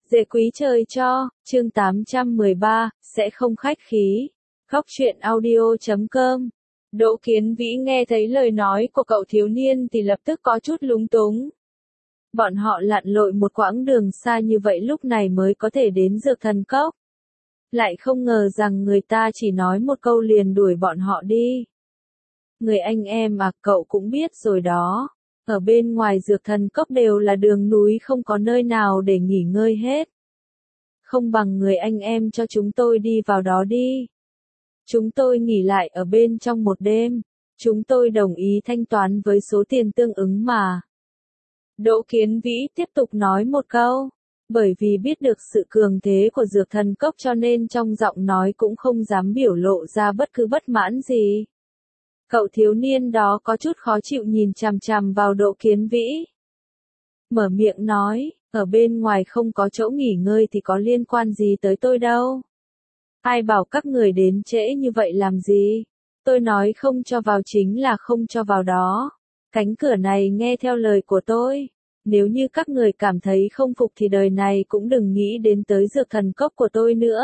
Dễ quý trời cho, chương 813, sẽ không khách khí. Góc truyện audio.com. Đỗ Kiến Vĩ nghe thấy lời nói của cậu thiếu niên thì lập tức có chút lúng túng. Bọn họ lặn lội một quãng đường xa như vậy lúc này mới có thể đến Dược Thần Cốc. Lại không ngờ rằng người ta chỉ nói một câu liền đuổi bọn họ đi. Người anh em à, cậu cũng biết rồi đó. Ở bên ngoài Dược Thần Cốc đều là đường núi, không có nơi nào để nghỉ ngơi hết. Không bằng người anh em cho chúng tôi đi vào đó đi. Chúng tôi nghỉ lại ở bên trong một đêm. Chúng tôi đồng ý thanh toán với số tiền tương ứng mà. Đỗ Kiến Vĩ tiếp tục nói một câu. Bởi vì biết được sự cường thế của Dược Thần Cốc cho nên trong giọng nói cũng không dám biểu lộ ra bất cứ bất mãn gì. Cậu thiếu niên đó có chút khó chịu nhìn chằm chằm vào Đỗ Kiến Vĩ. Mở miệng nói, ở bên ngoài không có chỗ nghỉ ngơi thì có liên quan gì tới tôi đâu. Ai bảo các người đến trễ như vậy làm gì? Tôi nói không cho vào chính là không cho vào đó. Cánh cửa này nghe theo lời của tôi. Nếu như các người cảm thấy không phục thì đời này cũng đừng nghĩ đến tới Dược Thần Cốc của tôi nữa.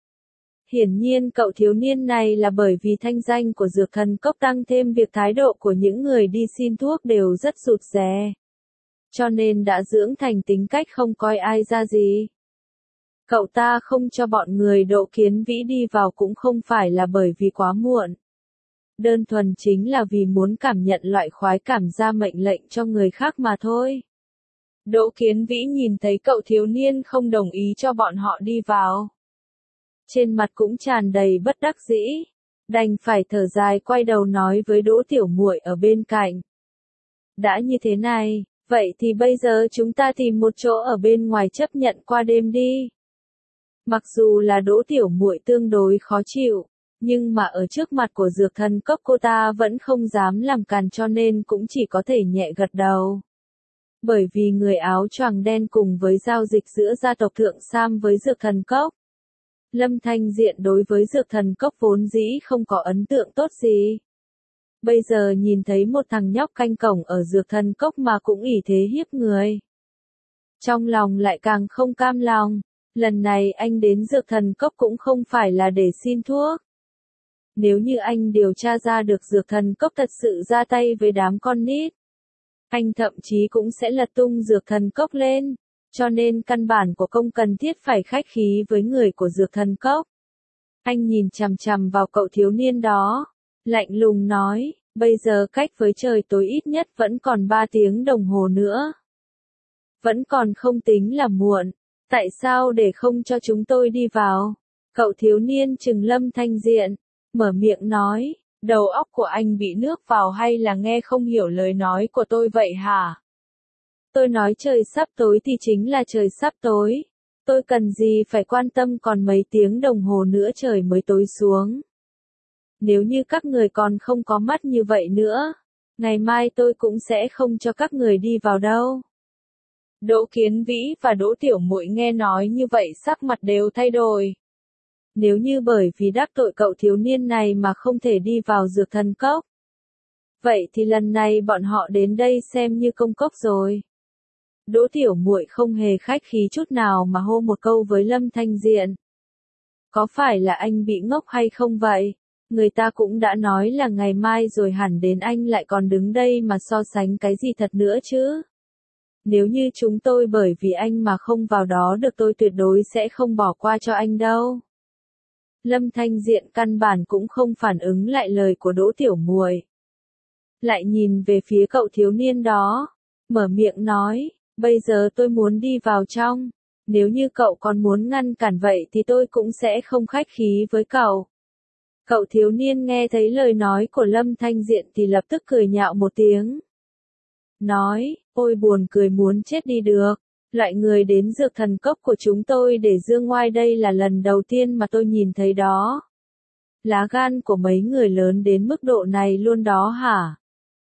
Hiển nhiên cậu thiếu niên này là bởi vì thanh danh của Dược Thần Cốc tăng thêm việc thái độ của những người đi xin thuốc đều rất rụt rè. Cho nên đã dưỡng thành tính cách không coi ai ra gì. Cậu ta không cho bọn người Đỗ Kiến Vĩ đi vào cũng không phải là bởi vì quá muộn. Đơn thuần chính là vì muốn cảm nhận loại khoái cảm ra mệnh lệnh cho người khác mà thôi. Đỗ Kiến Vĩ nhìn thấy cậu thiếu niên không đồng ý cho bọn họ đi vào. Trên mặt cũng tràn đầy bất đắc dĩ. Đành phải thở dài quay đầu nói với Đỗ Tiểu Muội ở bên cạnh. Đã như thế này, vậy thì bây giờ chúng ta tìm một chỗ ở bên ngoài chấp nhận qua đêm đi. Mặc dù là Đỗ Tiểu Muội tương đối khó chịu, nhưng mà ở trước mặt của Dược Thần Cốc cô ta vẫn không dám làm càn cho nên cũng chỉ có thể nhẹ gật đầu. Bởi vì người áo choàng đen cùng với giao dịch giữa gia tộc Thượng Sam với Dược Thần Cốc. Lâm Thanh Diện đối với Dược Thần Cốc vốn dĩ không có ấn tượng tốt gì. Bây giờ nhìn thấy một thằng nhóc canh cổng ở Dược Thần Cốc mà cũng ỷ thế hiếp người. Trong lòng lại càng không cam lòng, lần này anh đến Dược Thần Cốc cũng không phải là để xin thuốc. Nếu như anh điều tra ra được Dược Thần Cốc thật sự ra tay với đám con nít, anh thậm chí cũng sẽ lật tung Dược Thần Cốc lên. Cho nên căn bản của công cần thiết phải khách khí với người của Dược Thần Cốc. Anh nhìn chằm chằm vào cậu thiếu niên đó, lạnh lùng nói, bây giờ cách với trời tối ít nhất vẫn còn 3 tiếng đồng hồ nữa. Vẫn còn không tính là muộn, tại sao để không cho chúng tôi đi vào? Cậu thiếu niên trừng Lâm Thanh Diện, mở miệng nói, đầu óc của anh bị nước vào hay là nghe không hiểu lời nói của tôi vậy hả? Tôi nói trời sắp tối thì chính là trời sắp tối. Tôi cần gì phải quan tâm còn mấy tiếng đồng hồ nữa trời mới tối xuống. Nếu như các người còn không có mắt như vậy nữa, ngày mai tôi cũng sẽ không cho các người đi vào đâu. Đỗ Kiến Vĩ và Đỗ Tiểu Muội nghe nói như vậy sắc mặt đều thay đổi. Nếu như bởi vì đắc tội cậu thiếu niên này mà không thể đi vào Dược Thần Cốc, vậy thì lần này bọn họ đến đây xem như công cốc rồi. Đỗ Tiểu Muội không hề khách khí chút nào mà hô một câu với Lâm Thanh Diện. Có phải là anh bị ngốc hay không vậy? Người ta cũng đã nói là ngày mai rồi hẳn đến anh lại còn đứng đây mà so sánh cái gì thật nữa chứ? Nếu như chúng tôi bởi vì anh mà không vào đó được tôi tuyệt đối sẽ không bỏ qua cho anh đâu. Lâm Thanh Diện căn bản cũng không phản ứng lại lời của Đỗ Tiểu Muội. Lại nhìn về phía cậu thiếu niên đó, mở miệng nói. Bây giờ tôi muốn đi vào trong, nếu như cậu còn muốn ngăn cản vậy thì tôi cũng sẽ không khách khí với cậu. Cậu thiếu niên nghe thấy lời nói của Lâm Thanh Diện thì lập tức cười nhạo một tiếng. Nói, ôi buồn cười muốn chết đi được, loại người đến Dược Thần Cốc của chúng tôi để dương ngoai đây là lần đầu tiên mà tôi nhìn thấy đó. Lá gan của mấy người lớn đến mức độ này luôn đó hả?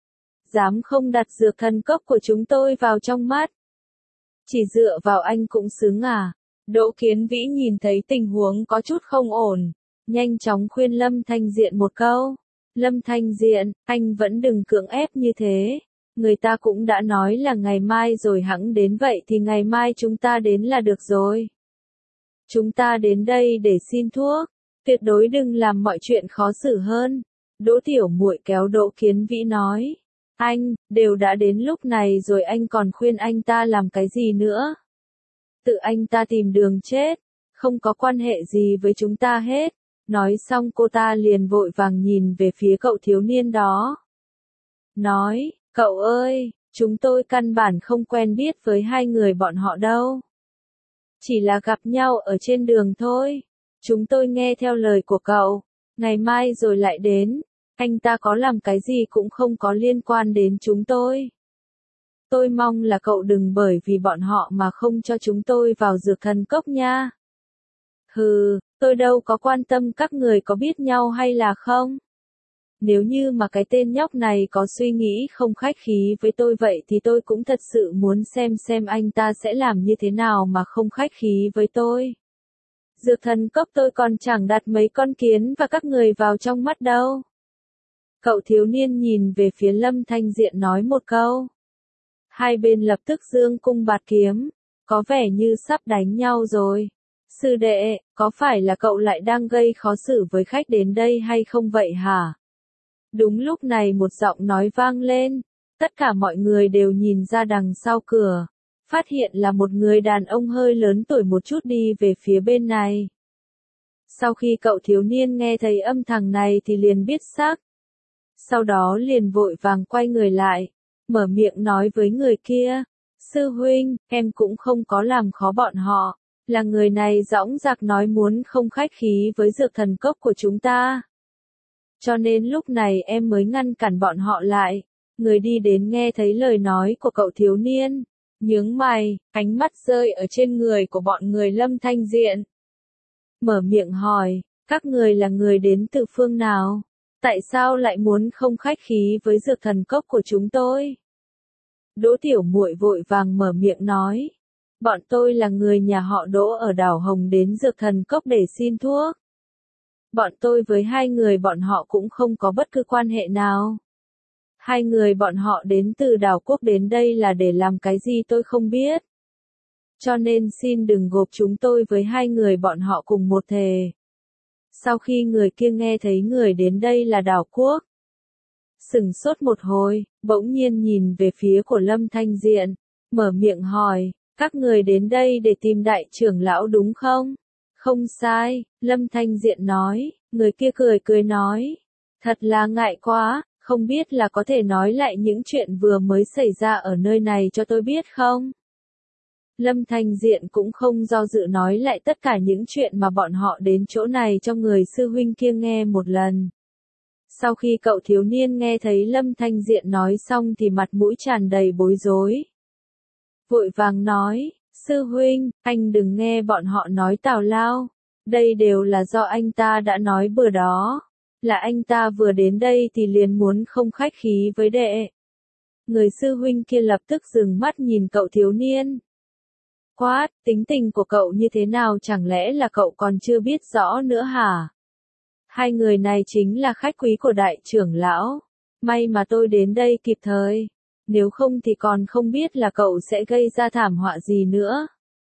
Dám không đặt Dược Thần Cốc của chúng tôi vào trong mắt. Chỉ dựa vào anh cũng xứng à? Đỗ Kiến Vĩ nhìn thấy tình huống có chút không ổn, nhanh chóng khuyên Lâm Thanh Diện một câu. Lâm Thanh Diện, anh vẫn đừng cưỡng ép như thế. Người ta cũng đã nói là ngày mai rồi hẵng đến vậy thì ngày mai chúng ta đến là được rồi. Chúng ta đến đây để xin thuốc, tuyệt đối đừng làm mọi chuyện khó xử hơn. Đỗ Tiểu Muội kéo Đỗ Kiến Vĩ nói. Anh, đều đã đến lúc này rồi anh còn khuyên anh ta làm cái gì nữa? Tự anh ta tìm đường chết, không có quan hệ gì với chúng ta hết. Nói xong cô ta liền vội vàng nhìn về phía cậu thiếu niên đó. Nói, cậu ơi, chúng tôi căn bản không quen biết với hai người bọn họ đâu. Chỉ là gặp nhau ở trên đường thôi. Chúng tôi nghe theo lời của cậu, ngày mai rồi lại đến. Anh ta có làm cái gì cũng không có liên quan đến chúng tôi. Tôi mong là cậu đừng bởi vì bọn họ mà không cho chúng tôi vào dược thần cốc nha. Hừ, tôi đâu có quan tâm các người có biết nhau hay là không. Nếu như mà cái tên nhóc này có suy nghĩ không khách khí với tôi vậy thì tôi cũng thật sự muốn xem anh ta sẽ làm như thế nào mà không khách khí với tôi. Dược thần cốc tôi còn chẳng đặt mấy con kiến và các người vào trong mắt đâu. Cậu thiếu niên nhìn về phía Lâm Thanh Diện nói một câu. Hai bên lập tức dương cung bạt kiếm, có vẻ như sắp đánh nhau rồi. Sư đệ, có phải là cậu lại đang gây khó xử với khách đến đây hay không vậy hả? Đúng lúc này một giọng nói vang lên, tất cả mọi người đều nhìn ra đằng sau cửa, phát hiện là một người đàn ông hơi lớn tuổi một chút đi về phía bên này. Sau khi cậu thiếu niên nghe thấy âm thanh này thì liền biết sắc. Sau đó liền vội vàng quay người lại, mở miệng nói với người kia, sư huynh, em cũng không có làm khó bọn họ, là người này dõng dạc nói muốn không khách khí với dược thần cốc của chúng ta. Cho nên lúc này em mới ngăn cản bọn họ lại. Người đi đến nghe thấy lời nói của cậu thiếu niên, nhướng mày, ánh mắt rơi ở trên người của bọn người Lâm Thanh Diện. Mở miệng hỏi, các người là người đến từ phương nào? Tại sao lại muốn không khách khí với dược thần cốc của chúng tôi? Đỗ Tiểu Muội vội vàng mở miệng nói, bọn tôi là người nhà họ Đỗ ở đảo Hồng đến dược thần cốc để xin thuốc. Bọn tôi với hai người bọn họ cũng không có bất cứ quan hệ nào. Hai người bọn họ đến từ đảo quốc đến đây là để làm cái gì tôi không biết. Cho nên xin đừng gộp chúng tôi với hai người bọn họ cùng một thể. Sau khi người kia nghe thấy người đến đây là đảo quốc, sửng sốt một hồi, bỗng nhiên nhìn về phía của Lâm Thanh Diện, mở miệng hỏi, các người đến đây để tìm đại trưởng lão đúng không? Không sai, Lâm Thanh Diện nói, người kia cười nói, thật là ngại quá, không biết là có thể nói lại những chuyện vừa mới xảy ra ở nơi này cho tôi biết không? Lâm Thanh Diện cũng không do dự nói lại tất cả những chuyện mà bọn họ đến chỗ này cho người sư huynh kia nghe một lần. Sau khi cậu thiếu niên nghe thấy Lâm Thanh Diện nói xong thì mặt mũi tràn đầy bối rối. Vội vàng nói, sư huynh, anh đừng nghe bọn họ nói tào lao. Đây đều là do anh ta đã nói bừa đó. Là anh ta vừa đến đây thì liền muốn không khách khí với đệ. Người sư huynh kia lập tức dừng mắt nhìn cậu thiếu niên. Quát, tính tình của cậu như thế nào chẳng lẽ là cậu còn chưa biết rõ nữa hả? Hai người này chính là khách quý của đại trưởng lão. May mà tôi đến đây kịp thời. Nếu không thì còn không biết là cậu sẽ gây ra thảm họa gì nữa.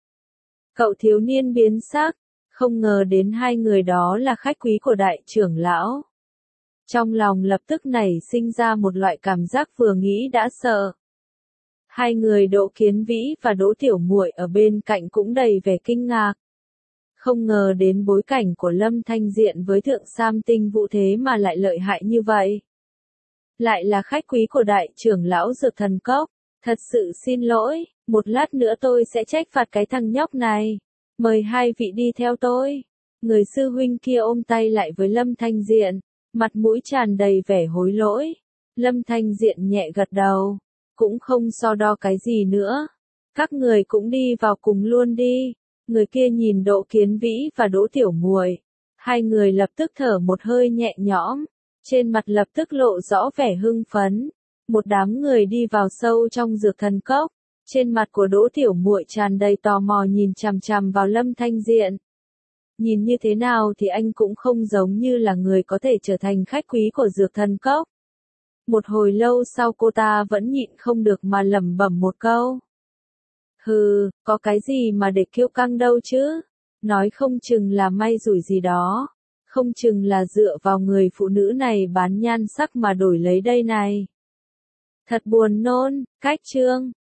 Cậu thiếu niên biến sắc, không ngờ đến hai người đó là khách quý của đại trưởng lão. Trong lòng lập tức nảy sinh ra một loại cảm giác vừa nghĩ đã sợ. Hai người Đỗ Kiến Vĩ và Đỗ Tiểu Muội ở bên cạnh cũng đầy vẻ kinh ngạc. Không ngờ đến bối cảnh của Lâm Thanh Diện với Thượng Sam Tinh Vũ thế mà lại lợi hại như vậy. Lại là khách quý của đại trưởng lão dược thần cốc. Thật sự xin lỗi, một lát nữa tôi sẽ trách phạt cái thằng nhóc này. Mời hai vị đi theo tôi. Người sư huynh kia ôm tay lại với Lâm Thanh Diện, mặt mũi tràn đầy vẻ hối lỗi. Lâm Thanh Diện nhẹ gật đầu, cũng không so đo cái gì nữa. Các người cũng đi vào cùng luôn đi. Người kia nhìn Đỗ Kiến Vĩ và Đỗ Tiểu Muội. Hai người lập tức thở một hơi nhẹ nhõm. Trên mặt lập tức lộ rõ vẻ hưng phấn. Một đám người đi vào sâu trong dược thần cốc. Trên mặt của Đỗ Tiểu Muội tràn đầy tò mò nhìn chằm chằm vào Lâm Thanh Diện. Nhìn như thế nào thì anh cũng không giống như là người có thể trở thành khách quý của dược thần cốc. Một hồi lâu sau cô ta vẫn nhịn không được mà lẩm bẩm một câu. Hừ, có cái gì mà để kiêu căng đâu chứ? Nói không chừng là may rủi gì đó. Không chừng là dựa vào người phụ nữ này bán nhan sắc mà đổi lấy đây này. Thật buồn nôn, cách chương.